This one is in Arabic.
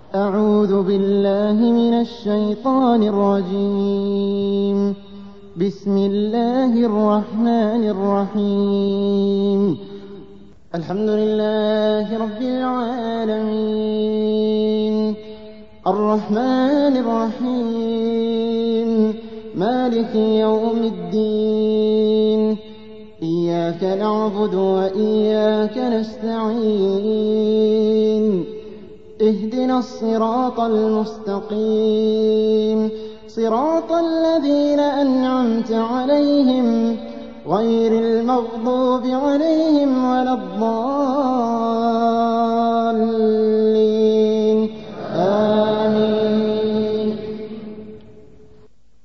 أعوذ بالله من الشيطان الرجيم. بسم الله الرحمن الرحيم. الحمد لله رب العالمين، الرحمن الرحيم، مالك يوم الدين. إياك نعبد وإياك نستعين. اهدنا الصراط المستقيم، صراط الذين أنعمت عليهم غير المغضوب عليهم ولا الضالين.